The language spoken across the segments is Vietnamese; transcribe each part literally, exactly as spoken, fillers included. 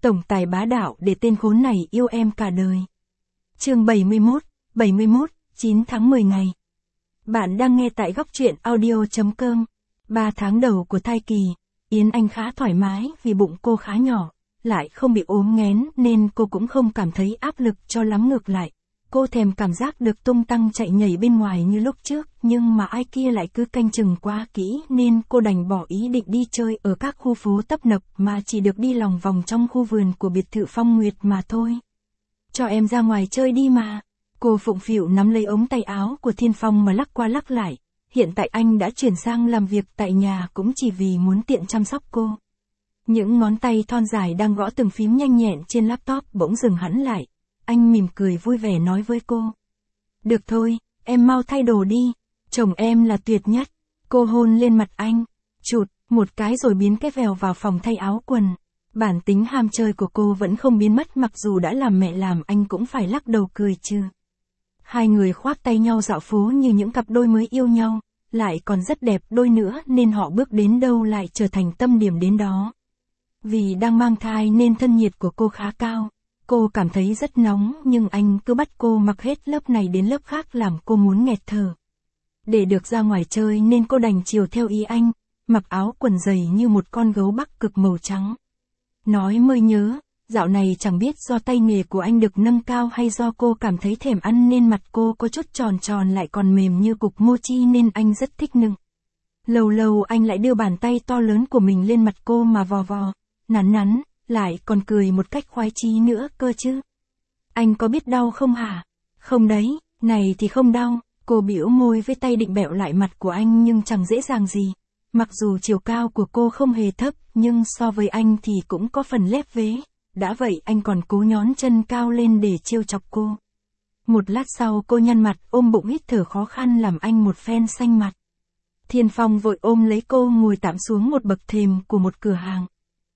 Tổng tài bá đạo để tên khốn này yêu em cả đời. Chương bảy mươi mốt, bảy mươi mốt, chín tháng mười ngày. Bạn đang nghe tại góc truyện audio chấm com. Ba tháng đầu của thai kỳ, Yến Anh khá thoải mái vì bụng cô khá nhỏ, lại không bị ốm nghén nên cô cũng không cảm thấy áp lực cho lắm, ngược lại. Cô thèm cảm giác được tung tăng chạy nhảy bên ngoài như lúc trước, nhưng mà ai kia lại cứ canh chừng quá kỹ nên cô đành bỏ ý định đi chơi ở các khu phố tấp nập mà chỉ được đi lòng vòng trong khu vườn của biệt thự Phong Nguyệt mà thôi. Cho em ra ngoài chơi đi mà. Cô phụng phịu nắm lấy ống tay áo của Thiên Phong mà lắc qua lắc lại. Hiện tại anh đã chuyển sang làm việc tại nhà cũng chỉ vì muốn tiện chăm sóc cô. Những ngón tay thon dài đang gõ từng phím nhanh nhẹn trên laptop bỗng dừng hẳn lại. Anh mỉm cười vui vẻ nói với cô. Được thôi, em mau thay đồ đi. Chồng em là tuyệt nhất. Cô hôn lên mặt anh. Chụt, một cái rồi biến cái vèo vào phòng thay áo quần. Bản tính ham chơi của cô vẫn không biến mất, mặc dù đã làm mẹ làm anh cũng phải lắc đầu cười chứ. Hai người khoác tay nhau dạo phố như những cặp đôi mới yêu nhau, lại còn rất đẹp đôi nữa nên họ bước đến đâu lại trở thành tâm điểm đến đó. Vì đang mang thai nên thân nhiệt của cô khá cao. Cô cảm thấy rất nóng nhưng anh cứ bắt cô mặc hết lớp này đến lớp khác làm cô muốn nghẹt thở. Để được ra ngoài chơi nên cô đành chiều theo ý anh, mặc áo quần dày như một con gấu Bắc Cực màu trắng. Nói mới nhớ, dạo này chẳng biết do tay nghề của anh được nâng cao hay do cô cảm thấy thèm ăn nên mặt cô có chút tròn tròn lại còn mềm như cục mochi nên anh rất thích nựng. Lâu lâu anh lại đưa bàn tay to lớn của mình lên mặt cô mà vò vò, nắn nắn, lại còn cười một cách khoái chí nữa cơ chứ. Anh có biết đau không hả? Không đấy, này thì không đau. Cô bĩu môi với tay định bẹo lại mặt của anh nhưng chẳng dễ dàng gì. Mặc dù chiều cao của cô không hề thấp nhưng so với anh thì cũng có phần lép vế. Đã vậy anh còn cố nhón chân cao lên để trêu chọc cô. Một lát sau cô nhăn mặt ôm bụng hít thở khó khăn làm anh một phen xanh mặt. Thiên Phong vội ôm lấy cô ngồi tạm xuống một bậc thềm của một cửa hàng.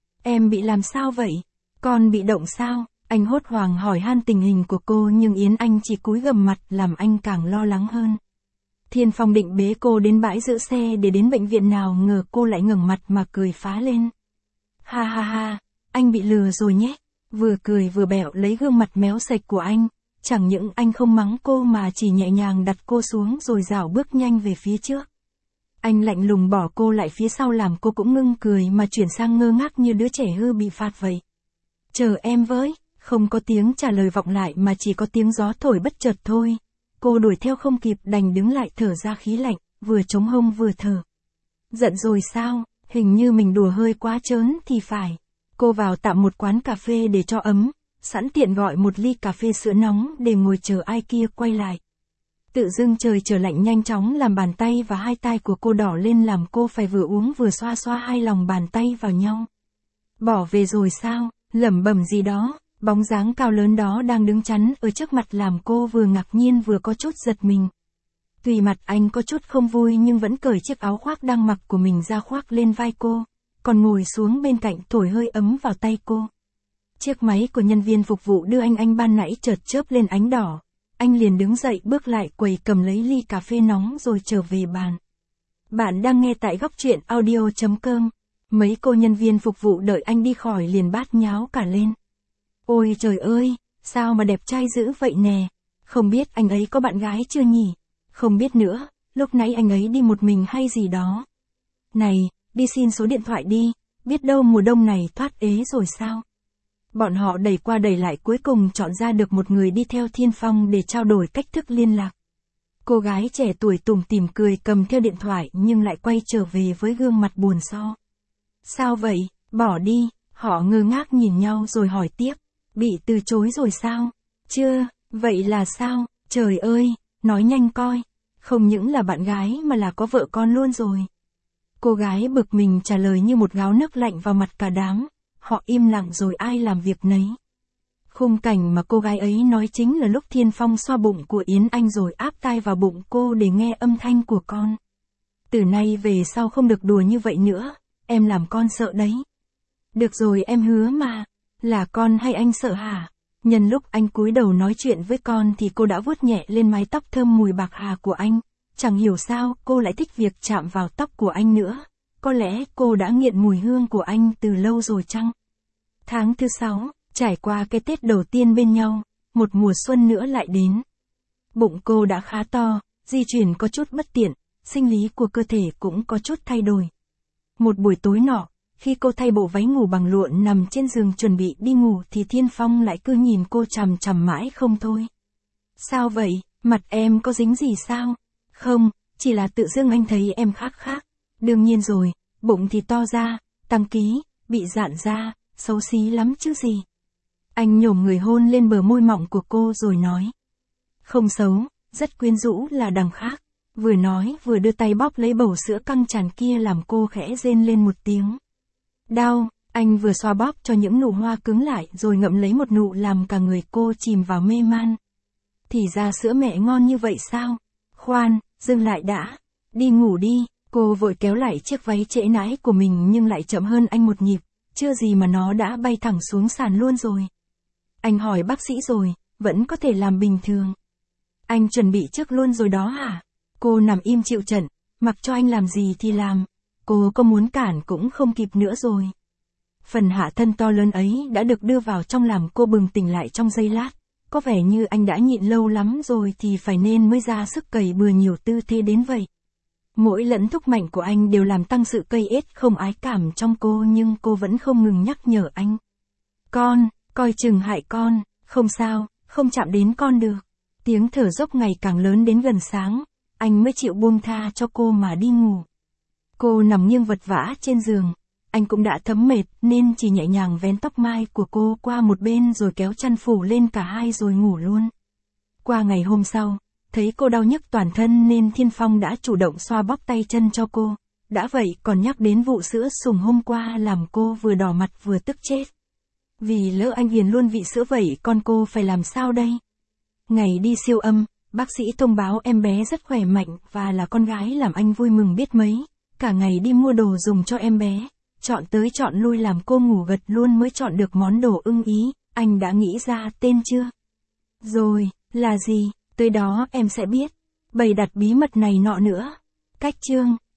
Em bị làm sao vậy? Con bị động sao? Anh hốt hoảng hỏi han tình hình của cô nhưng Yến Anh chỉ cúi gằm mặt làm anh càng lo lắng hơn. Thiên Phong định bế cô đến bãi giữ xe để đến bệnh viện, nào ngờ cô lại ngẩng mặt mà cười phá lên. Ha ha ha, anh bị lừa rồi nhé. Vừa cười vừa bẹo lấy gương mặt méo sạch của anh. Chẳng những anh không mắng cô mà chỉ nhẹ nhàng đặt cô xuống rồi rảo bước nhanh về phía trước. Anh lạnh lùng bỏ cô lại phía sau làm cô cũng ngưng cười mà chuyển sang ngơ ngác như đứa trẻ hư bị phạt vậy. Chờ em với, không có tiếng trả lời vọng lại mà chỉ có tiếng gió thổi bất chợt thôi. Cô đuổi theo không kịp đành đứng lại thở ra khí lạnh, vừa chống hông vừa thở. Giận rồi sao? Hình như mình đùa hơi quá trớn thì phải. Cô vào tạm một quán cà phê để cho ấm, sẵn tiện gọi một ly cà phê sữa nóng để ngồi chờ ai kia quay lại. Tự dưng trời trở lạnh nhanh chóng làm bàn tay và hai tay của cô đỏ lên làm cô phải vừa uống vừa xoa xoa hai lòng bàn tay vào nhau. Bỏ về rồi sao? Lẩm bẩm gì đó, bóng dáng cao lớn đó đang đứng chắn ở trước mặt làm cô vừa ngạc nhiên vừa có chút giật mình. Tuy mặt anh có chút không vui nhưng vẫn cởi chiếc áo khoác đang mặc của mình ra khoác lên vai cô, còn ngồi xuống bên cạnh thổi hơi ấm vào tay cô. Chiếc máy của nhân viên phục vụ đưa anh anh ban nãy chợt chớp lên ánh đỏ. Anh liền đứng dậy bước lại quầy cầm lấy ly cà phê nóng rồi trở về bàn. Bạn đang nghe tại góc truyện audio chấm com. Mấy cô nhân viên phục vụ đợi anh đi khỏi liền bát nháo cả lên. Ôi trời ơi, sao mà đẹp trai dữ vậy nè. Không biết anh ấy có bạn gái chưa nhỉ? Không biết nữa, lúc nãy anh ấy đi một mình hay gì đó. Này, đi xin số điện thoại đi, biết đâu mùa đông này thoát ế rồi sao? Bọn họ đẩy qua đẩy lại cuối cùng chọn ra được một người đi theo Thiên Phong để trao đổi cách thức liên lạc. Cô gái trẻ tuổi tủm tỉm cười cầm theo điện thoại nhưng lại quay trở về với gương mặt buồn so. Sao vậy? Bỏ đi. Họ ngơ ngác nhìn nhau rồi hỏi tiếp. Bị từ chối rồi sao? Chưa, vậy là sao? Trời ơi, nói nhanh coi. Không những là bạn gái mà là có vợ con luôn rồi. Cô gái bực mình trả lời như một gáo nước lạnh vào mặt cả đám. Họ im lặng rồi ai làm việc nấy. Khung cảnh mà cô gái ấy nói chính là lúc Thiên Phong xoa bụng của Yến Anh rồi áp tai vào bụng cô để nghe âm thanh của con. Từ nay về sau không được đùa như vậy nữa, em làm con sợ đấy. Được rồi em hứa mà, là con hay anh sợ hả? Nhân lúc anh cúi đầu nói chuyện với con thì cô đã vuốt nhẹ lên mái tóc thơm mùi bạc hà của anh. Chẳng hiểu sao cô lại thích việc chạm vào tóc của anh nữa. Có lẽ cô đã nghiện mùi hương của anh từ lâu rồi chăng? Tháng thứ sáu, trải qua cái Tết đầu tiên bên nhau, một mùa xuân nữa lại đến. Bụng cô đã khá to, di chuyển có chút bất tiện, sinh lý của cơ thể cũng có chút thay đổi. Một buổi tối nọ, khi cô thay bộ váy ngủ bằng lụa nằm trên giường chuẩn bị đi ngủ thì Thiên Phong lại cứ nhìn cô chằm chằm mãi không thôi. Sao vậy, mặt em có dính gì sao? Không, chỉ là tự dưng anh thấy em khác khác. Đương nhiên rồi, bụng thì to ra, tăng ký, bị rạn ra, xấu xí lắm chứ gì. Anh nhổm người hôn lên bờ môi mọng của cô rồi nói. Không xấu, rất quyến rũ là đằng khác. Vừa nói vừa đưa tay bóp lấy bầu sữa căng tràn kia làm cô khẽ rên lên một tiếng. Đau, anh vừa xoa bóp cho những nụ hoa cứng lại rồi ngậm lấy một nụ làm cả người cô chìm vào mê man. Thì ra sữa mẹ ngon như vậy sao? Khoan, dừng lại đã. Đi ngủ đi, cô vội kéo lại chiếc váy trễ nãi của mình nhưng lại chậm hơn anh một nhịp, chưa gì mà nó đã bay thẳng xuống sàn luôn rồi. Anh hỏi bác sĩ rồi, vẫn có thể làm bình thường. Anh chuẩn bị trước luôn rồi đó hả? Cô nằm im chịu trận, mặc cho anh làm gì thì làm. Cô có muốn cản cũng không kịp nữa rồi. Phần hạ thân to lớn ấy đã được đưa vào trong làm cô bừng tỉnh lại trong giây lát. Có vẻ như anh đã nhịn lâu lắm rồi thì phải nên mới ra sức cày bừa nhiều tư thế đến vậy. Mỗi lẫn thúc mạnh của anh đều làm tăng sự cây ết không ái cảm trong cô nhưng cô vẫn không ngừng nhắc nhở anh. Con, coi chừng hại con, không sao, không chạm đến con được. Tiếng thở dốc ngày càng lớn đến gần sáng, anh mới chịu buông tha cho cô mà đi ngủ. Cô nằm nghiêng vật vã trên giường, anh cũng đã thấm mệt nên chỉ nhẹ nhàng vén tóc mai của cô qua một bên rồi kéo chăn phủ lên cả hai rồi ngủ luôn. Qua ngày hôm sau, thấy cô đau nhức toàn thân nên Thiên Phong đã chủ động xoa bóp tay chân cho cô. Đã vậy còn nhắc đến vụ sữa sùng hôm qua làm cô vừa đỏ mặt vừa tức chết. Vì lỡ anh hiền luôn vị sữa vậy con cô phải làm sao đây? Ngày đi siêu âm, bác sĩ thông báo em bé rất khỏe mạnh và là con gái làm anh vui mừng biết mấy. Cả ngày đi mua đồ dùng cho em bé, chọn tới chọn lui làm cô ngủ gật luôn mới chọn được món đồ ưng ý. Anh đã nghĩ ra tên chưa? Rồi, là gì? Tới đó em sẽ biết. Bày đặt bí mật này nọ nữa. Cách chương